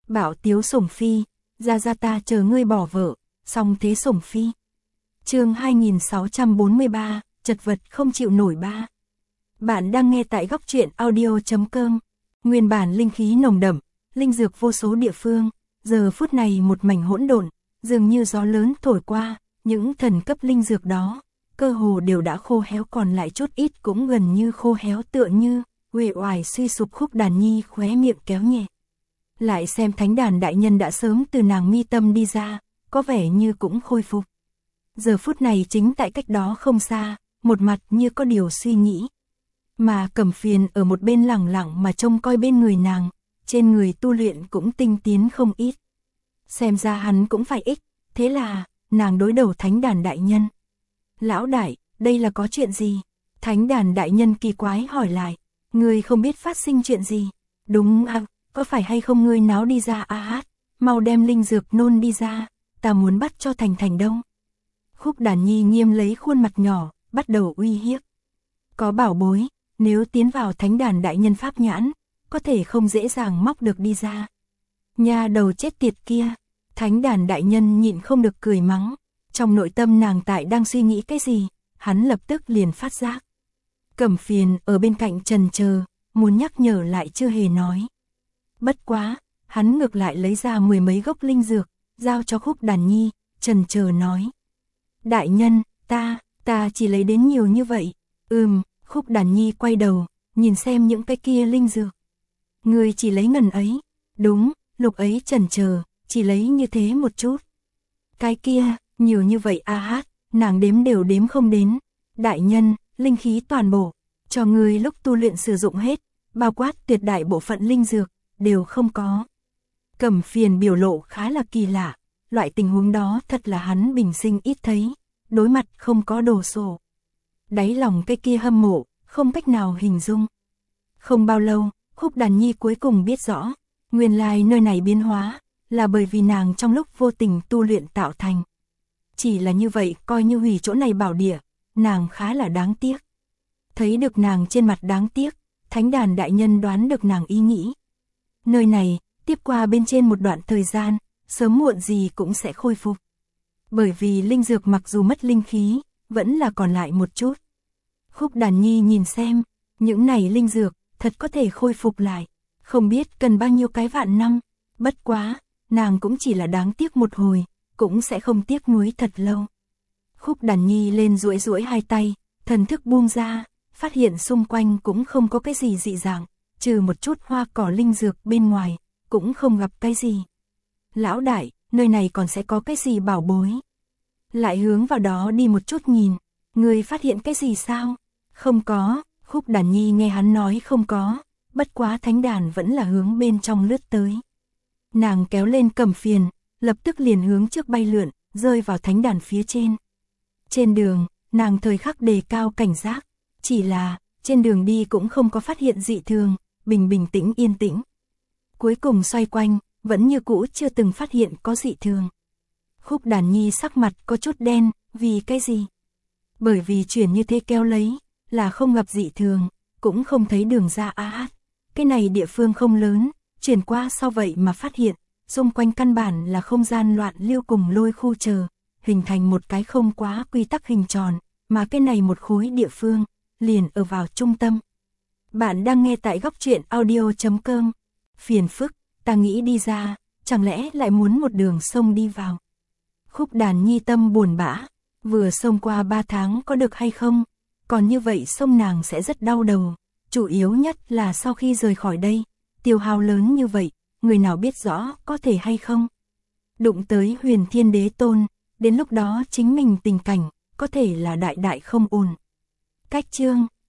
Bảo tiếu sủng phi, ra ta chờ ngươi bỏ vợ, song thế sủng phi. Chương 2643, chật vật không chịu nổi ba. Bạn đang nghe tại góc truyện audio.com. Nguyên bản linh khí nồng đậm, linh dược vô số địa phương, giờ phút này một mảnh hỗn độn, dường như gió lớn thổi qua, những thần cấp linh dược đó, cơ hồ đều đã khô héo, còn lại chút ít cũng gần như khô héo, tựa như uể oải suy sụp. Khúc Đàn Nhi khóe miệng kéo nhẹ. Lại xem Thánh Đàn đại nhân đã sớm từ nàng mi tâm đi ra, có vẻ như cũng khôi phục. Giờ phút này chính tại cách đó không xa, một mặt như có điều suy nghĩ. Mà Cẩm Phiền ở một bên lẳng lặng mà trông coi bên người nàng, trên người tu luyện cũng tinh tiến không ít. Xem ra hắn cũng phải ích, thế là, nàng đối đầu Thánh Đàn đại nhân. Lão đại, đây là có chuyện gì? Thánh Đàn đại nhân kỳ quái hỏi lại, ngươi không biết phát sinh chuyện gì? Đúng à, có phải hay không ngươi náo đi ra mau đem linh dược nôn đi ra, ta muốn bắt cho Thành đâu. Khúc Đàn Nhi nghiêm lấy khuôn mặt nhỏ, bắt đầu uy hiếp. Có bảo bối, nếu tiến vào Thánh Đàn đại nhân pháp nhãn, có thể không dễ dàng móc được đi ra. Nha đầu chết tiệt kia, Thánh Đàn đại nhân nhịn không được cười mắng. Trong nội tâm nàng tại đang suy nghĩ cái gì, hắn lập tức liền phát giác. Cẩm Phiền ở bên cạnh trần chờ, muốn nhắc nhở lại chưa hề nói. Bất quá, hắn ngược lại lấy ra 10 mấy gốc linh dược, giao cho Khúc Đàn Nhi, trần chờ nói. Đại nhân, ta chỉ lấy đến nhiều như vậy. Khúc Đàn Nhi quay đầu, nhìn xem những cái kia linh dược. Người chỉ lấy ngần ấy. Đúng, lúc ấy trần chờ, chỉ lấy như thế một chút. Cái kia, nhiều như vậy nàng đếm đều đếm không đến. Đại nhân, linh khí toàn bộ, cho người lúc tu luyện sử dụng hết, bao quát tuyệt đại bộ phận linh dược, đều không có. Cẩm Phiền biểu lộ khá là kỳ lạ, loại tình huống đó thật là hắn bình sinh ít thấy, đối mặt không có đồ sổ. Đáy lòng cái kia hâm mộ, không cách nào hình dung. Không bao lâu, Khúc Đàn Nhi cuối cùng biết rõ, nguyên lai nơi này biến hóa, là bởi vì nàng trong lúc vô tình tu luyện tạo thành. Chỉ là như vậy, coi như hủy chỗ này bảo địa, nàng khá là đáng tiếc. Thấy được nàng trên mặt đáng tiếc, Thánh Đàn đại nhân đoán được nàng ý nghĩ. Nơi này, tiếp qua bên trên một đoạn thời gian, sớm muộn gì cũng sẽ khôi phục. Bởi vì linh dược mặc dù mất linh khí, vẫn là còn lại một chút. Khúc Đàn Nhi nhìn xem, những này linh dược, thật có thể khôi phục lại. Không biết cần bao nhiêu cái vạn năm, bất quá, nàng cũng chỉ là đáng tiếc một hồi, cũng sẽ không tiếc nuối thật lâu. Khúc Đàn Nhi lên duỗi hai tay, thần thức buông ra, phát hiện xung quanh cũng không có cái gì dị dạng, trừ một chút hoa cỏ linh dược bên ngoài, cũng không gặp cái gì. Lão đại, nơi này còn sẽ có cái gì bảo bối? Lại hướng vào đó đi một chút nhìn, người phát hiện cái gì sao? Không có, Khúc Đàn Nhi nghe hắn nói không có, bất quá Thánh Đàn vẫn là hướng bên trong lướt tới. Nàng kéo lên Cẩm Phiền, lập tức liền hướng trước bay lượn, rơi vào Thánh Đàn phía trên. Trên đường, nàng thời khắc đề cao cảnh giác, chỉ là, trên đường đi cũng không có phát hiện dị thường, bình tĩnh yên tĩnh. Cuối cùng xoay quanh, vẫn như cũ chưa từng phát hiện có dị thường. Khúc Đàn Nhi sắc mặt có chút đen, vì cái gì? Bởi vì chuyển như thế kéo lấy, là không gặp dị thường, cũng không thấy đường ra cái này địa phương không lớn, chuyển qua sau vậy mà phát hiện, xung quanh căn bản là không gian loạn lưu cùng lôi khu chờ, hình thành một cái không quá quy tắc hình tròn, mà cái này một khối địa phương, liền ở vào trung tâm. Bạn đang nghe tại góc truyện audio.com. Phiền phức, ta nghĩ đi ra, chẳng lẽ lại muốn một đường sông đi vào. Khúc Đàn Nhi tâm buồn bã, vừa xông qua 3 tháng có được hay không, còn như vậy sông nàng sẽ rất đau đầu, chủ yếu nhất là sau khi rời khỏi đây, tiêu hao lớn như vậy, người nào biết rõ có thể hay không. Đụng tới Huyền Thiên Đế Tôn, đến lúc đó chính mình tình cảnh, có thể là đại không ổn. Cách chương